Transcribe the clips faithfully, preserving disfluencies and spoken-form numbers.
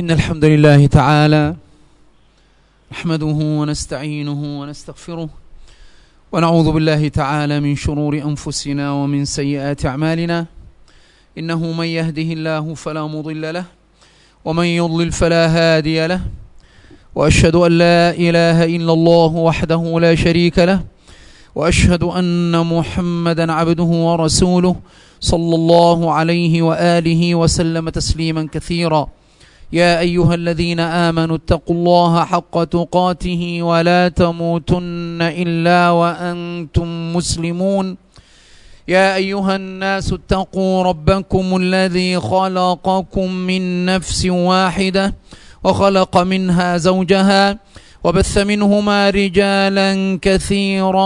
إن الحمد لله تعالى نحمده ونستعينه ونستغفره ونعوذ بالله تعالى من شرور أنفسنا ومن سيئات أعمالنا. إنه من يهده الله فلا مضل له ومن يضلل فلا هادي له، وأشهد أن لا إله إلا الله وحده لا شريك له، وأشهد أن محمدا عبده ورسوله صلى الله عليه وآله وسلم تسليما كثيرا. يا أيها الذين آمنوا اتقوا الله حق تقاته ولا تموتن إلا وأنتم مسلمون. يا أيها الناس اتقوا ربكم الذي خلقكم من نفس واحدة وخلق منها زوجها وبث منهما رجالا كثيرا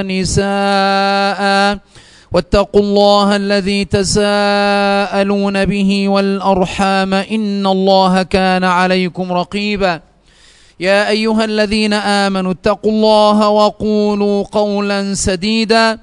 ونساء، واتقوا الله الذي تساءلون به والأرحام إن الله كان عليكم رقيبا. يا أيها الذين آمنوا اتقوا الله وقولوا قولا سديدا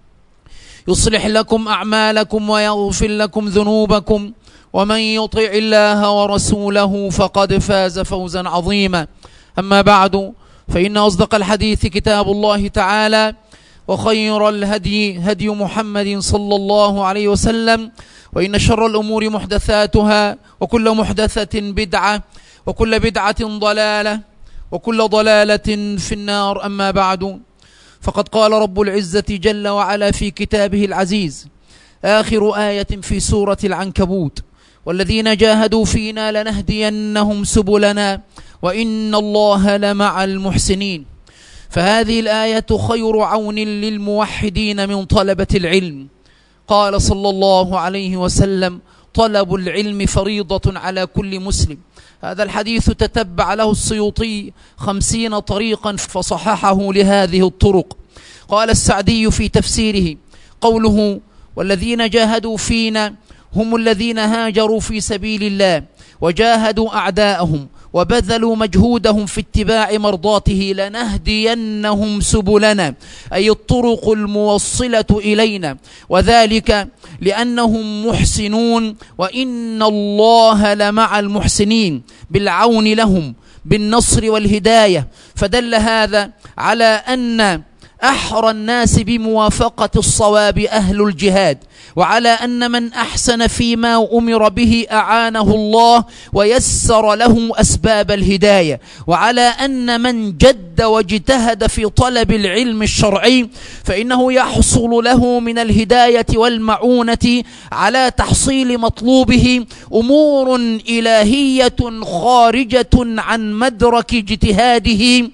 يصلح لكم أعمالكم ويغفر لكم ذنوبكم، ومن يطع الله ورسوله فقد فاز فوزا عظيما. أما بعد، فإن أصدق الحديث كتاب الله تعالى، وخير الهدي هدي محمد صلى الله عليه وسلم، وإن شر الأمور محدثاتها، وكل محدثة بدعة، وكل بدعة ضلالة، وكل ضلالة في النار. أما بعد، فقد قال رب العزة جل وعلا في كتابه العزيز آخر آية في سورة العنكبوت: والذين جاهدوا فينا لنهدينهم سبلنا وإن الله لمع المحسنين. فهذه الآية خير عون للموحدين من طلبة العلم. قال صلى الله عليه وسلم: طلب العلم فريضة على كل مسلم. هذا الحديث تتبع له السيوطي خمسين طريقا فصححه لهذه الطرق. قال السعدي في تفسيره: قوله والذين جاهدوا فينا هم الذين هاجروا في سبيل الله وجاهدوا أعداءهم وبذلوا مجهودهم في اتباع مرضاته لنهدينهم سبلنا، أي الطرق الموصلة إلينا، وذلك لأنهم محسنون وإن الله لمع المحسنين بالعون لهم بالنصر والهداية. فدل هذا على أن أحرى الناس بموافقة الصواب أهل الجهاد، وعلى أن من أحسن فيما أمر به أعانه الله ويسر له أسباب الهداية، وعلى أن من جد واجتهد في طلب العلم الشرعي فإنه يحصل له من الهداية والمعونة على تحصيل مطلوبه أمور إلهية خارجة عن مدرك اجتهاده،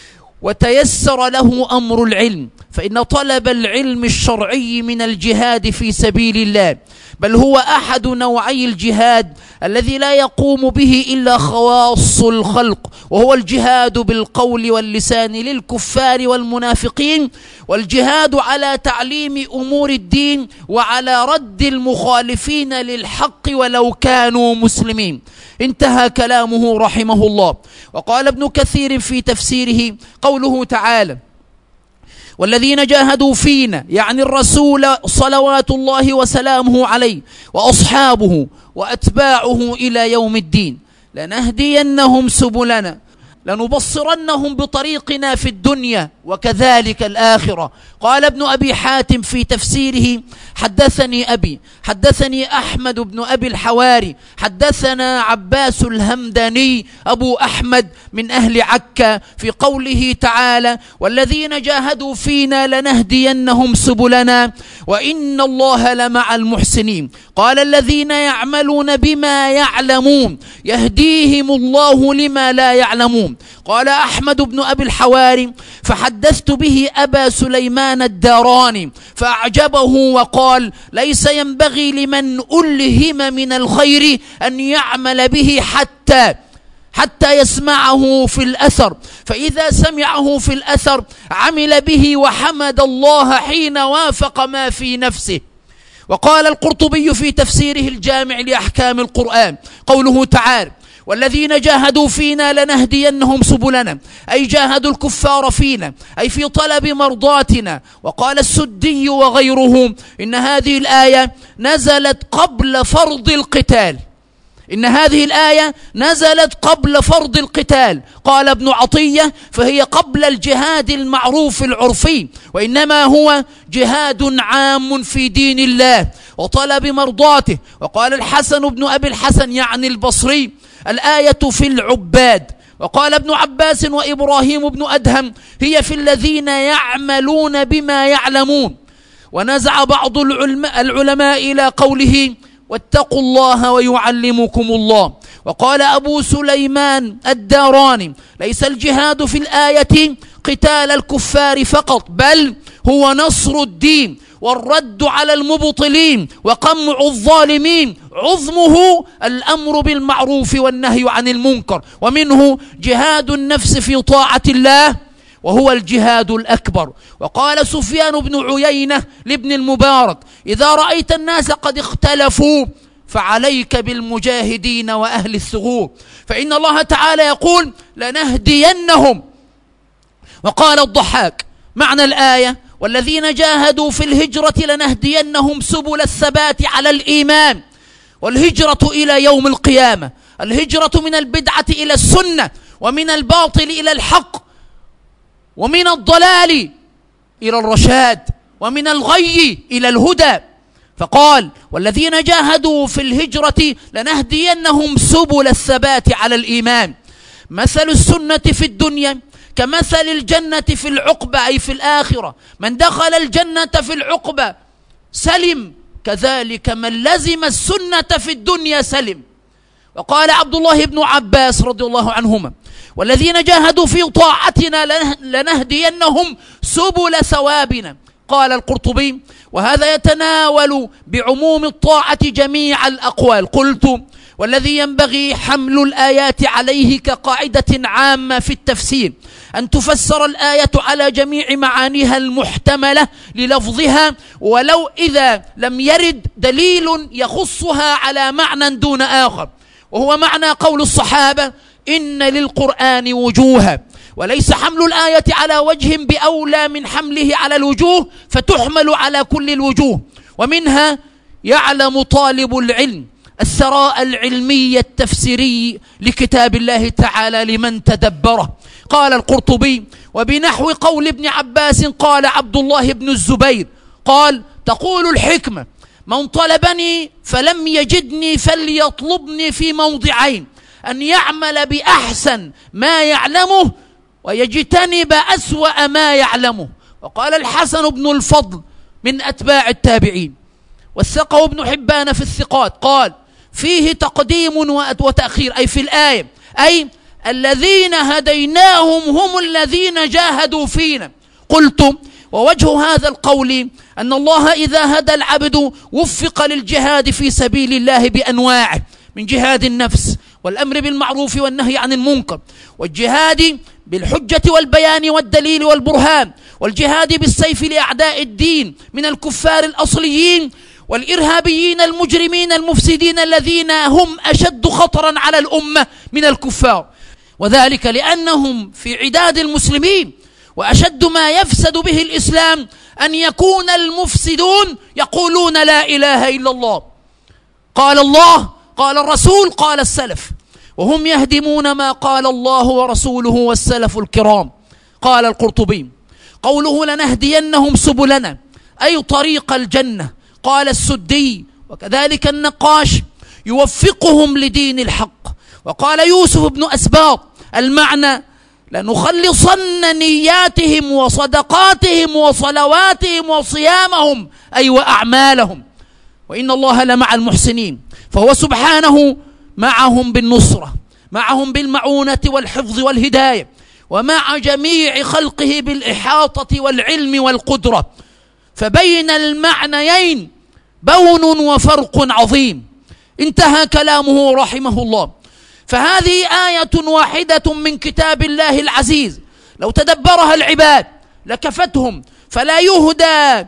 وتيسر له أمر العلم. فإن طلب العلم الشرعي من الجهاد في سبيل الله، بل هو أحد نوعي الجهاد الذي لا يقوم به إلا خواص الخلق، وهو الجهاد بالقول واللسان للكفار والمنافقين، والجهاد على تعليم أمور الدين وعلى رد المخالفين للحق ولو كانوا مسلمين. انتهى كلامه رحمه الله. وقال ابن كثير في تفسيره قوله تعالى: والذين جاهدوا فينا، يعني الرسول صلوات الله وسلامه عليه وأصحابه وأتباعه إلى يوم الدين، لنهدينهم سبلنا، لنبصرنهم بطريقنا في الدنيا وكذلك الآخرة. قال ابن أبي حاتم في تفسيره: حدثني أبي حدثني أحمد بن أبي الحواري حدثنا عباس الهمداني أبو أحمد من أهل عكا في قوله تعالى: والذين جاهدوا فينا لنهدينهم سبلنا وإن الله لمع المحسنين. قال: الذين يعملون بما يعلمون يهديهم الله لما لا يعلمون. قال أحمد بن أبي الحواري: فحدثت به أبا سليمان الداراني فأعجبه وقال: ليس ينبغي لمن ألهم من الخير أن يعمل به حتى حتى يسمعه في الأثر، فإذا سمعه في الأثر عمل به وحمد الله حين وافق ما في نفسه. وقال القرطبي في تفسيره الجامع لأحكام القرآن قوله تعالى: والذين جاهدوا فينا لنهدينهم سبلنا، أي جاهدوا الكفار فينا، أي في طلب مرضاتنا. وقال السدي وغيره إن هذه الآية نزلت قبل فرض القتال، إن هذه الآية نزلت قبل فرض القتال، قال ابن عطية فهي قبل الجهاد المعروف العرفي، وإنما هو جهاد عام في دين الله وطلب مرضاته. وقال الحسن بن أبي الحسن يعني البصري الآية في العباد. وقال ابن عباس وإبراهيم بن أدهم هي في الذين يعملون بما يعلمون. ونزع بعض العلماء إلى قوله واتقوا الله ويعلمكم الله. وقال أبو سليمان الداراني ليس الجهاد في الآية قتال الكفار فقط، بل هو نصر الدين والرد على المبطلين وقمع الظالمين، عظمه الأمر بالمعروف والنهي عن المنكر، ومنه جهاد النفس في طاعة الله وهو الجهاد الأكبر. وقال سفيان بن عيينة لابن المبارك إذا رأيت الناس قد اختلفوا فعليك بالمجاهدين وأهل الثغور، فإن الله تعالى يقول لنهدينهم. وقال الضحاك معنى الآية والذين جاهدوا في الهجرة لنهدينهم سبل الثبات على الإيمان، والهجرة إلى يوم القيامة، الهجرة من البدعة إلى السنة، ومن الباطل إلى الحق، ومن الضلال إلى الرشاد، ومن الغي إلى الهدى. فقال والذين جاهدوا في الهجرة لنهدينهم سبل الثبات على الإيمان. مثل السنة في الدنيا كمثل الجنة في العقبة، أي في الآخرة، من دخل الجنة في العقبة سلم، كذلك من لزم السنة في الدنيا سلم. وقال عبد الله بن عباس رضي الله عنهما والذين جاهدوا في طاعتنا لنهدينهم سبل ثوابنا. قال القرطبي وهذا يتناول بعموم الطاعة جميع الأقوال. قلت والذي ينبغي حمل الآيات عليه كقاعدة عامة في التفسير أن تفسر الآية على جميع معانيها المحتملة للفظها، ولو إذا لم يرد دليل يخصها على معنى دون آخر، وهو معنى قول الصحابة إن للقرآن وجوها، وليس حمل الآية على وجه بأولى من حمله على الوجوه، فتحمل على كل الوجوه. ومنها يعلم طالب العلم الثراء العلمي التفسيري لكتاب الله تعالى لمن تدبره. قال القرطبي وبنحو قول ابن عباس قال عبد الله بن الزبير قال تقول الحكمة من طلبني فلم يجدني فليطلبني في موضعين: أن يعمل بأحسن ما يعلمه ويجتنب أسوأ ما يعلمه. وقال الحسن بن الفضل من أتباع التابعين، وثقه ابن حبان في الثقات، قال فيه تقديم وتأخير، أي في الآية، أي الذين هديناهم هم الذين جاهدوا فينا. قلت ووجه هذا القول أن الله إذا هدى العبد وفق للجهاد في سبيل الله بأنواعه، من جهاد النفس والأمر بالمعروف والنهي عن المنكر، والجهاد بالحجة والبيان والدليل والبرهان، والجهاد بالسيف لأعداء الدين من الكفار الأصليين والإرهابيين المجرمين المفسدين الذين هم أشد خطرا على الأمة من الكفار، وذلك لأنهم في عداد المسلمين. وأشد ما يفسد به الإسلام أن يكون المفسدون يقولون لا إله إلا الله، قال الله قال الرسول قال السلف، وهم يهدمون ما قال الله ورسوله والسلف الكرام. قال القرطبي قوله لنهدينهم سبلنا أي طريق الجنة. قال السدي وكذلك النقاش يوفقهم لدين الحق. وقال يوسف بن أسباط المعنى لنخلصن نياتهم وصدقاتهم وصلواتهم وصيامهم أي وأعمالهم، وإن الله لمع المحسنين. فهو سبحانه معهم بالنصرة، معهم بالمعونة والحفظ والهداية، ومع جميع خلقه بالإحاطة والعلم والقدرة. فبين المعنيين بون وفرق عظيم. انتهى كلامه رحمه الله. فهذه آية واحدة من كتاب الله العزيز لو تدبرها العباد لكفتهم، فلا يهدى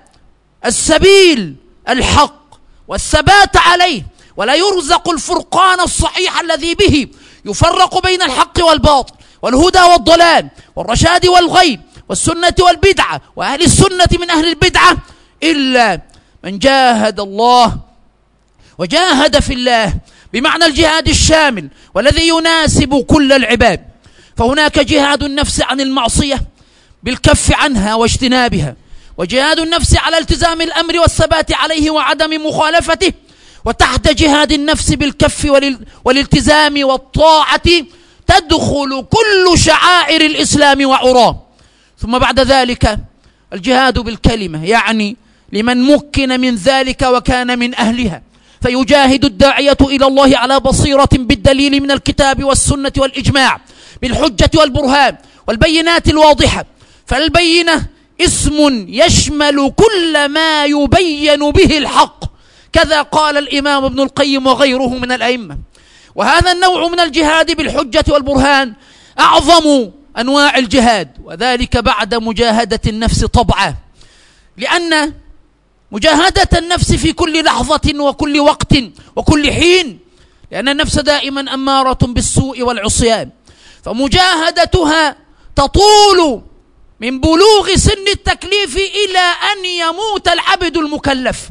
السبيل الحق والثبات عليه، ولا يرزق الفرقان الصحيح الذي به يفرق بين الحق والباطل والهدى والضلال والرشاد والغي والسنة والبدعة وأهل السنة من أهل البدعة، إلا من جاهد الله وجاهد في الله بمعنى الجهاد الشامل والذي يناسب كل العباد. فهناك جهاد النفس عن المعصية بالكف عنها واجتنابها، وجهاد النفس على التزام الأمر والثبات عليه وعدم مخالفته، وتحت جهاد النفس بالكف والالتزام والطاعة تدخل كل شعائر الإسلام وعراه. ثم بعد ذلك الجهاد بالكلمة، يعني لمن مكن من ذلك وكان من أهلها، فيجاهد الداعية إلى الله على بصيرة بالدليل من الكتاب والسنة والإجماع، بالحجة والبرهان والبينات الواضحة. فالبينة اسم يشمل كل ما يبين به الحق، كذا قال الإمام ابن القيم وغيره من الأئمة. وهذا النوع من الجهاد بالحجة والبرهان أعظم أنواع الجهاد، وذلك بعد مجاهدة النفس طبعا، لأن مجاهدة النفس في كل لحظة وكل وقت وكل حين، لأن النفس دائما أمارة بالسوء والعصيان، فمجاهدتها تطول من بلوغ سن التكليف إلى أن يموت العبد المكلف.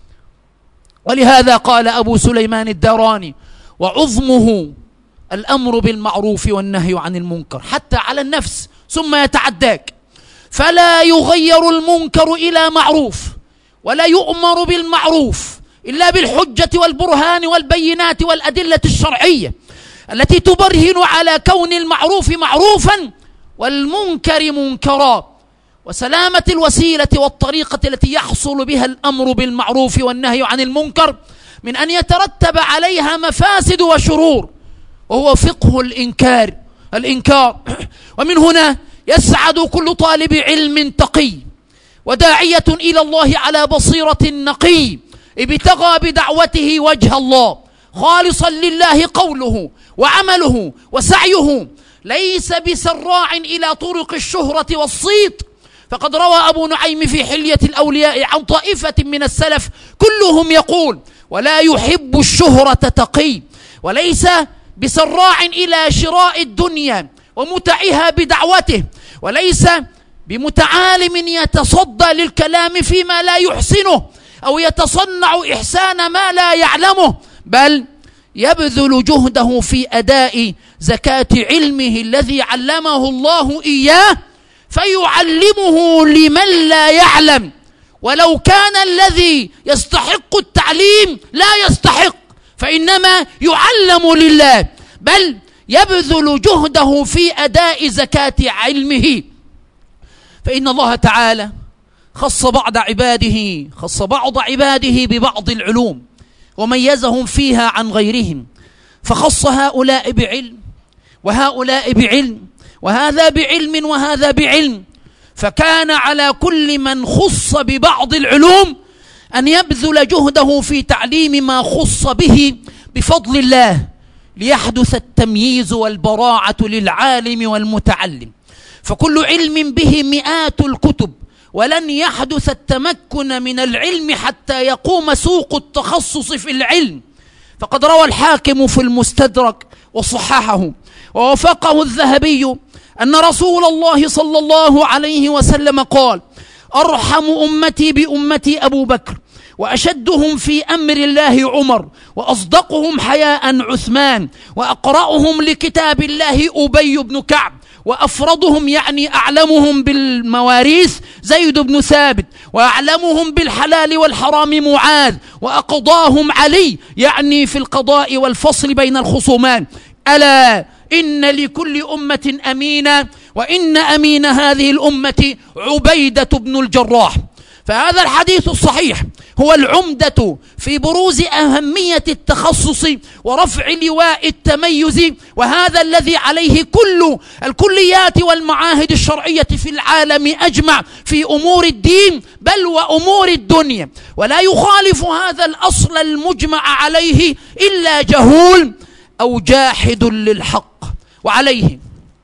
ولهذا قال أبو سليمان الداراني: وعظمه الأمر بالمعروف والنهي عن المنكر حتى على النفس ثم يتعداك، فلا يغير المنكر إلى معروف ولا يؤمر بالمعروف إلا بالحجة والبرهان والبينات والأدلة الشرعية التي تبرهن على كون المعروف معروفا والمنكر منكرا، وسلامة الوسيلة والطريقة التي يحصل بها الأمر بالمعروف والنهي عن المنكر من أن يترتب عليها مفاسد وشرور، وهو فقه الإنكار الإنكار ومن هنا يسعد كل طالب علم تقي وداعية إلى الله على بصيرة نقي ابتغى بدعوته وجه الله خالصا لله قوله وعمله وسعيه، ليس بسراع إلى طرق الشهرة والصيت. فقد روى أبو نعيم في حلية الأولياء عن طائفة من السلف كلهم يقول: ولا يحب الشهرة تقي، وليس بسراع إلى شراء الدنيا ومتعها بدعوته، وليس بمتعالم يتصدى للكلام فيما لا يحسنه أو يتصنع إحسان ما لا يعلمه، بل يبذل جهده في أداء زكاة علمه الذي علمه الله إياه فيعلمه لمن لا يعلم، ولو كان الذي يستحق التعليم لا يستحق فإنما يعلم لله، بل يبذل جهده في أداء زكاة علمه. فإن الله تعالى خص بعض عباده خص بعض عباده ببعض العلوم وميزهم فيها عن غيرهم، فخص هؤلاء بعلم وهؤلاء بعلم وهذا بعلم وهذا بعلم، فكان على كل من خص ببعض العلوم أن يبذل جهده في تعليم ما خص به بفضل الله، ليحدث التمييز والبراعة للعالم والمتعلم. فكل علم به مئات الكتب، ولن يحدث التمكن من العلم حتى يقوم سوق التخصص في العلم. فقد روى الحاكم في المستدرك وصححه ووافقه الذهبي أن رسول الله صلى الله عليه وسلم قال: أرحم أمتي بأمتي أبو بكر، وأشدهم في أمر الله عمر، وأصدقهم حياء عثمان، وأقرأهم لكتاب الله أبي بن كعب، وأفرضهم يعني أعلمهم بالمواريث زيد بن ثابت، وأعلمهم بالحلال والحرام معاذ، وأقضاهم علي يعني في القضاء والفصل بين الخصومان. ألا إن لكل أمة أمينا، وإن أمين هذه الأمة عبيدة بن الجراح. فهذا الحديث الصحيح هو العمدة في بروز أهمية التخصص ورفع لواء التميز، وهذا الذي عليه كل الكليات والمعاهد الشرعية في العالم أجمع في أمور الدين بل وأمور الدنيا، ولا يخالف هذا الأصل المجمع عليه إلا جهول أو جاحد للحق. وعليه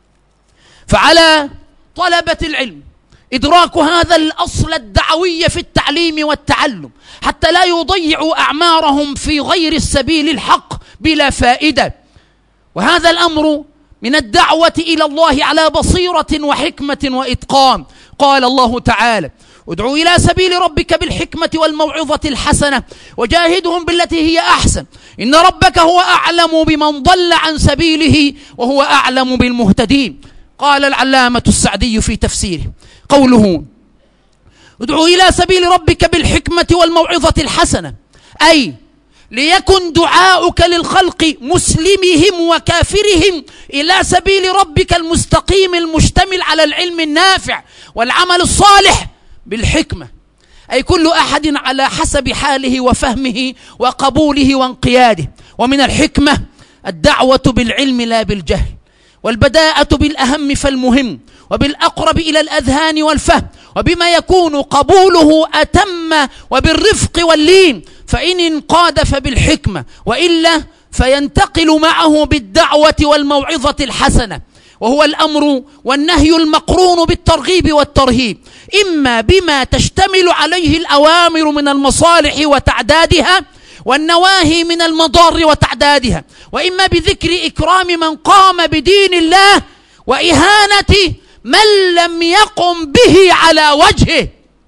فعلى طلبة العلم إدراك هذا الأصل الدعوي في التعليم والتعلم حتى لا يضيعوا أعمارهم في غير السبيل الحق بلا فائدة. وهذا الأمر من الدعوة إلى الله على بصيرة وحكمة وإتقان. قال الله تعالى: ادعو إلى سبيل ربك بالحكمة والموعظة الحسنة وجاهدهم بالتي هي أحسن إن ربك هو أعلم بمن ضل عن سبيله وهو أعلم بالمهتدين. قال العلامة السعدي في تفسيره قوله ادعو إلى سبيل ربك بالحكمة والموعظة الحسنة أي ليكن دعاؤك للخلق مسلمهم وكافرهم إلى سبيل ربك المستقيم المشتمل على العلم النافع والعمل الصالح بالحكمة، أي كل أحد على حسب حاله وفهمه وقبوله وانقياده. ومن الحكمة الدعوة بالعلم لا بالجهل، والبداءة بالأهم فالمهم، وبالأقرب إلى الأذهان والفهم، وبما يكون قبوله أتم وبالرفق واللين، فإن انقاد فبالحكمة، وإلا فينتقل معه بالدعوة والموعظة الحسنة، وهو الأمر والنهي المقرون بالترغيب والترهيب، إما بما تشتمل عليه الأوامر من المصالح وتعدادها والنواهي من المضار وتعدادها، وإما بذكر إكرام من قام بدين الله وإهانة من لم يقم به على وجهه،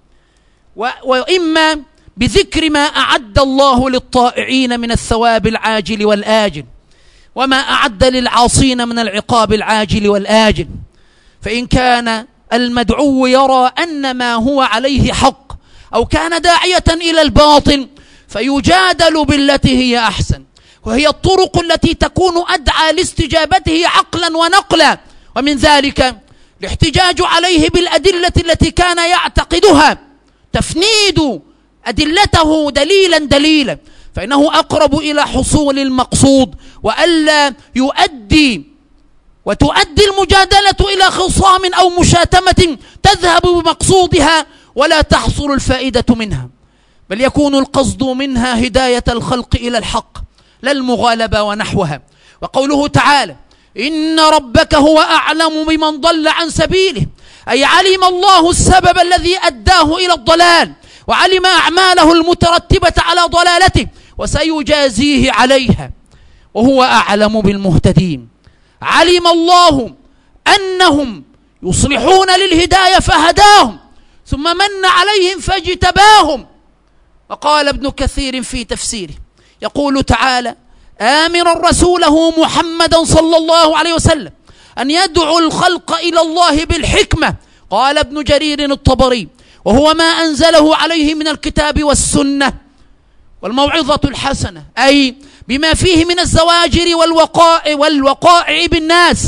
وإما بذكر ما أعد الله للطائعين من الثواب العاجل والآجل، وما أعد للعاصين من العقاب العاجل والآجل. فإن كان المدعو يرى أن ما هو عليه حق أو كان داعية إلى الباطل فيجادل بالتي هي أحسن، وهي الطرق التي تكون أدعى لاستجابته عقلا ونقلا. ومن ذلك الاحتجاج عليه بالأدلة التي كان يعتقدها، تفنيد أدلته دليلا دليلا، فإنه أقرب إلى حصول المقصود، وألا يؤدي وتؤدي المجادلة إلى خصام أو مشاتمة تذهب بمقصودها ولا تحصل الفائدة منها، بل يكون القصد منها هداية الخلق إلى الحق لا المغالبة ونحوها. وقوله تعالى إن ربك هو أعلم بمن ضل عن سبيله، أي علم الله السبب الذي أداه إلى الضلال، وعلم أعماله المترتبة على ضلالته وسيجازيه عليها، وهو أعلم بالمهتدين. علم الله أنهم يصلحون للهداية فهداهم ثم من عليهم فاجتباهم. وقال ابن كثير في تفسيره يقول تعالى آمرا رسوله محمدا صلى الله عليه وسلم أن يدعو الخلق إلى الله بالحكمة. قال ابن جرير الطبري وهو ما أنزله عليه من الكتاب والسنة والموعظة الحسنة، أي بما فيه من الزواجر والوقائع, والوقائع بالناس،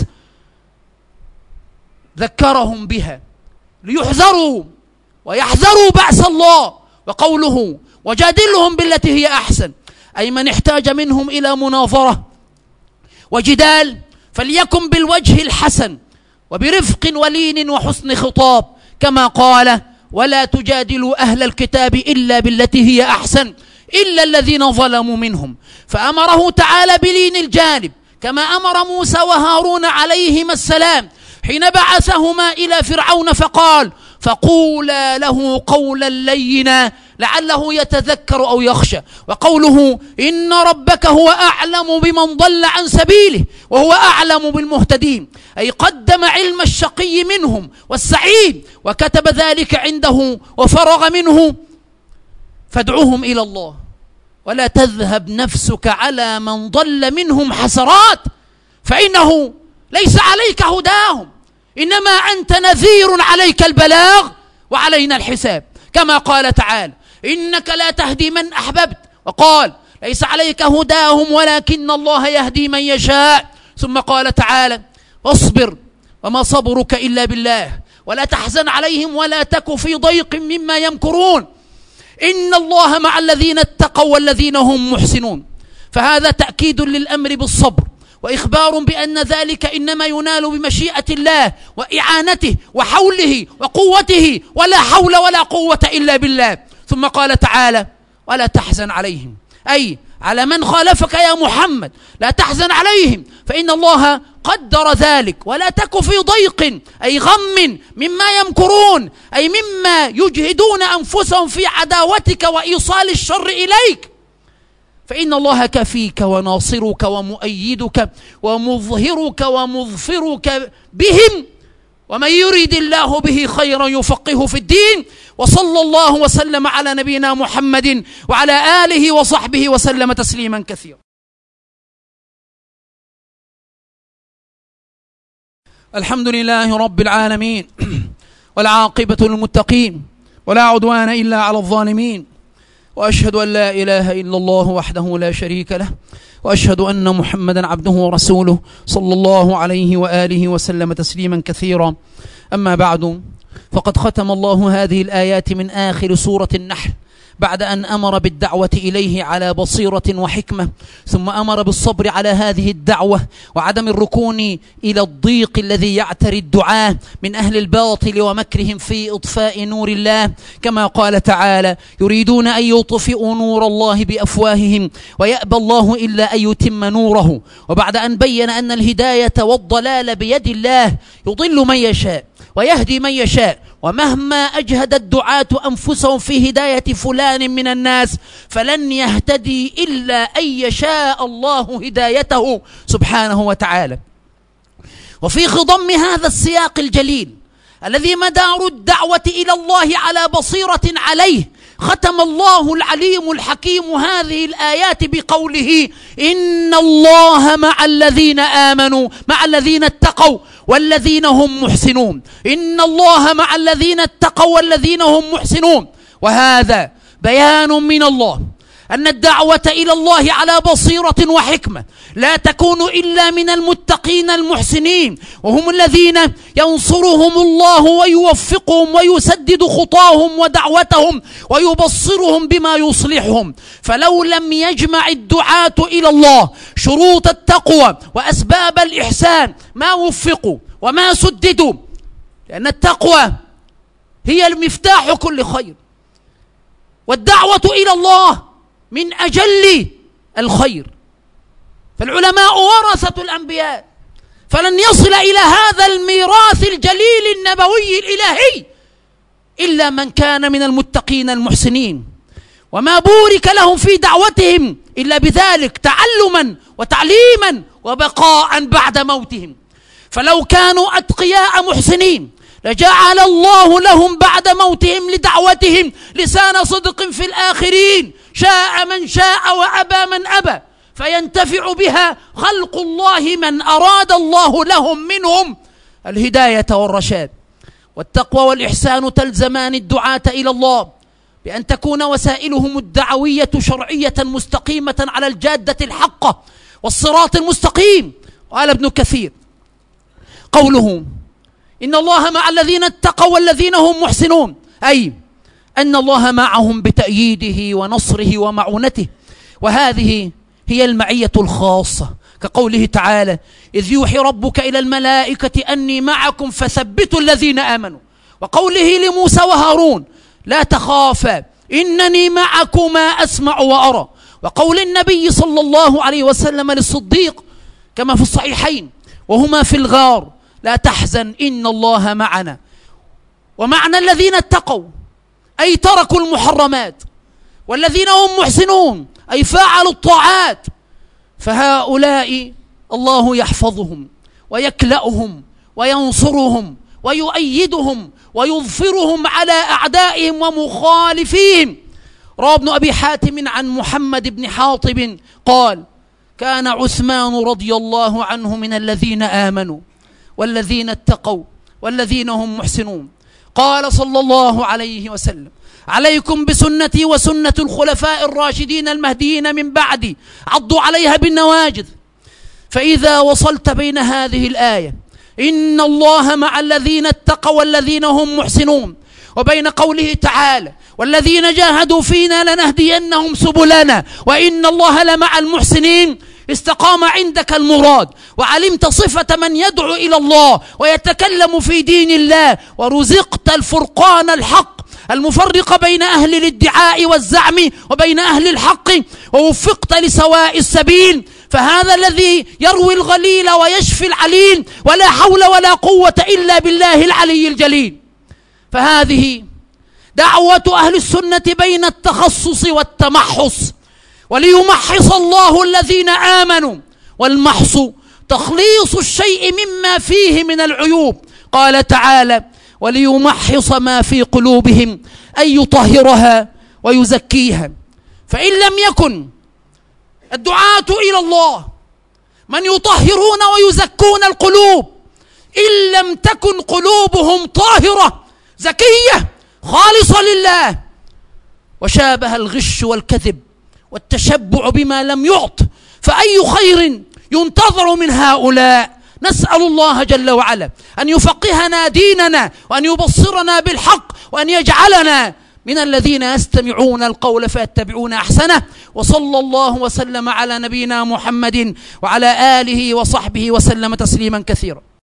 ذكرهم بها ليحذروا ويحذروا بعث الله. وقوله وجادلهم بالتي هي أحسن، أي من احتاج منهم إلى مناظرة وجدال فليكن بالوجه الحسن وبرفق ولين وحسن خطاب، كما قال ولا تجادلوا أهل الكتاب إلا بالتي هي أحسن إلا الذين ظلموا منهم. فأمره تعالى بلين الجانب كما أمر موسى وهارون عليهما السلام حين بعثهما إلى فرعون فقال فقولا له قولا لينا لعله يتذكر أو يخشى. وقوله إن ربك هو أعلم بمن ضل عن سبيله وهو أعلم بالمهتدين، أي قدم علم الشقي منهم والسعيد وكتب ذلك عنده وفرغ منه. فادعوهم إلى الله ولا تذهب نفسك على من ضل منهم حسرات، فإنه ليس عليك هداهم إنما أنت نذير عليك البلاغ وعلينا الحساب، كما قال تعالى إنك لا تهدي من أحببت، وقال ليس عليك هداهم ولكن الله يهدي من يشاء. ثم قال تعالى واصبر وما صبرك إلا بالله ولا تحزن عليهم ولا تك في ضيق مما يمكرون إن الله مع الذين اتقوا والذين هم محسنون. فهذا تأكيد للأمر بالصبر وإخبار بأن ذلك إنما ينال بمشيئة الله وإعانته وحوله وقوته، ولا حول ولا قوة إلا بالله. ثم قال تعالى ولا تحزن عليهم، أي على من خالفك يا محمد لا تحزن عليهم فإن الله قدر ذلك، ولا تك في ضيق أي غم مما يمكرون، أي مما يجهدون أنفسهم في عداوتك وإيصال الشر إليك، فإن الله كفيك وناصرك ومؤيدك ومظهرك ومظفرك بهم ومن يريد الله به خيرا يفقهه في الدين. وصلى الله وسلم على نبينا محمد وعلى آله وصحبه وسلم تسليما كثيرا. الحمد لله رب العالمين، والعاقبة للمتقين، ولا عدوان إلا على الظالمين، وأشهد أن لا إله إلا الله وحده لا شريك له، وأشهد أن محمدا عبده ورسوله صلى الله عليه وآله وسلم تسليما كثيرا. أما بعد، فقد ختم الله هذه الآيات من آخر سورة النحل بعد أن أمر بالدعوة إليه على بصيرة وحكمة، ثم أمر بالصبر على هذه الدعوة وعدم الركون إلى الضيق الذي يعتري الدعاة من أهل الباطل ومكرهم في إطفاء نور الله، كما قال تعالى: يريدون أن يطفئوا نور الله بأفواههم ويأبى الله إلا أن يتم نوره. وبعد أن بين أن الهداية والضلال بيد الله، يضل من يشاء ويهدي من يشاء، ومهما أجهد الدعاة أنفسهم في هداية فلان من الناس فلن يهتدي إلا أن يشاء الله هدايته سبحانه وتعالى. وفي خضم هذا السياق الجليل الذي مدار الدعوة إلى الله على بصيرة عليه، ختم الله العليم الحكيم هذه الآيات بقوله: إن الله مع الذين آمنوا، مع الذين اتقوا والذين هم محسنون. إن الله مع الذين اتقوا والذين هم محسنون. وهذا بيان من الله أن الدعوة إلى الله على بصيرة وحكمة لا تكون إلا من المتقين المحسنين، وهم الذين ينصرهم الله ويوفقهم ويسدد خطاهم ودعوتهم ويبصرهم بما يصلحهم. فلو لم يجمع الدعاة إلى الله شروط التقوى وأسباب الإحسان ما وفقوا وما سددوا، لأن التقوى هي المفتاح كل خير، والدعوة إلى الله من أجل الخير. فالعلماء ورثة الأنبياء، فلن يصل إلى هذا الميراث الجليل النبوي الإلهي إلا من كان من المتقين المحسنين، وما بورك لهم في دعوتهم إلا بذلك تعلما وتعليما وبقاء بعد موتهم. فلو كانوا أتقياء محسنين لجعل الله لهم بعد موتهم لدعوتهم لسان صدق في الآخرين، شاء من شاء وأبى من أبى، فينتفع بها خلق الله من أراد الله لهم منهم الهداية والرشاد. والتقوى والإحسان تلزمان الدعاة إلى الله بأن تكون وسائلهم الدعوية شرعية مستقيمة على الجادة الحقة والصراط المستقيم. قال ابن كثير قوله: إن الله مع الذين اتقوا والذين هم محسنون، أي أن الله معهم بتأييده ونصره ومعونته، وهذه هي المعية الخاصة، كقوله تعالى: إذ يوحي ربك إلى الملائكة أني معكم فثبتوا الذين آمنوا، وقوله لموسى وهارون: لا تخافا إنني معكما أسمع وأرى، وقول النبي صلى الله عليه وسلم للصديق كما في الصحيحين وهما في الغار: لا تحزن إن الله معنا. ومعنى الذين اتقوا أي تركوا المحرمات، والذين هم محسنون أي فاعلوا الطاعات، فهؤلاء الله يحفظهم ويكلأهم وينصرهم ويؤيدهم ويظفرهم على أعدائهم ومخالفيهم. روى ابن أبي حاتم عن محمد بن حاطب قال: كان عثمان رضي الله عنه من الذين آمنوا والذين اتقوا والذين هم محسنون. قال صلى الله عليه وسلم: عليكم بسنتي وسنة الخلفاء الراشدين المهديين من بعدي، عضوا عليها بالنواجذ. فإذا وصلت بين هذه الآية إن الله مع الذين اتقوا والذين هم محسنون، وبين قوله تعالى: والذين جاهدوا فينا لنهدينهم سبلنا وإن الله لمع المحسنين، استقام عندك المراد، وعلمت صفة من يدعو إلى الله ويتكلم في دين الله، ورزقت الفرقان الحق المفرق بين أهل الادعاء والزعم وبين أهل الحق، ووفقت لسواء السبيل. فهذا الذي يروي الغليل ويشفي العليل، ولا حول ولا قوة إلا بالله العلي الجليل. فهذه دعوة أهل السنة بين التخصص والتمحص، وليمحص الله الذين آمنوا، والمحص تخليص الشيء مما فيه من العيوب. قال تعالى: وليمحص ما في قلوبهم، أن يطهرها ويزكيها. فإن لم يكن الدعاة إلى الله من يطهرون ويزكون القلوب، إن لم تكن قلوبهم طاهرة زكية خالصة لله، وشابه الغش والكذب والتشبع بما لم يعط، فأي خير ينتظر من هؤلاء؟ نسأل الله جل وعلا أن يفقهنا ديننا، وأن يبصرنا بالحق، وأن يجعلنا من الذين يستمعون القول فيتبعون أحسنه. وصلى الله وسلم على نبينا محمد وعلى آله وصحبه وسلم تسليما كثيرا.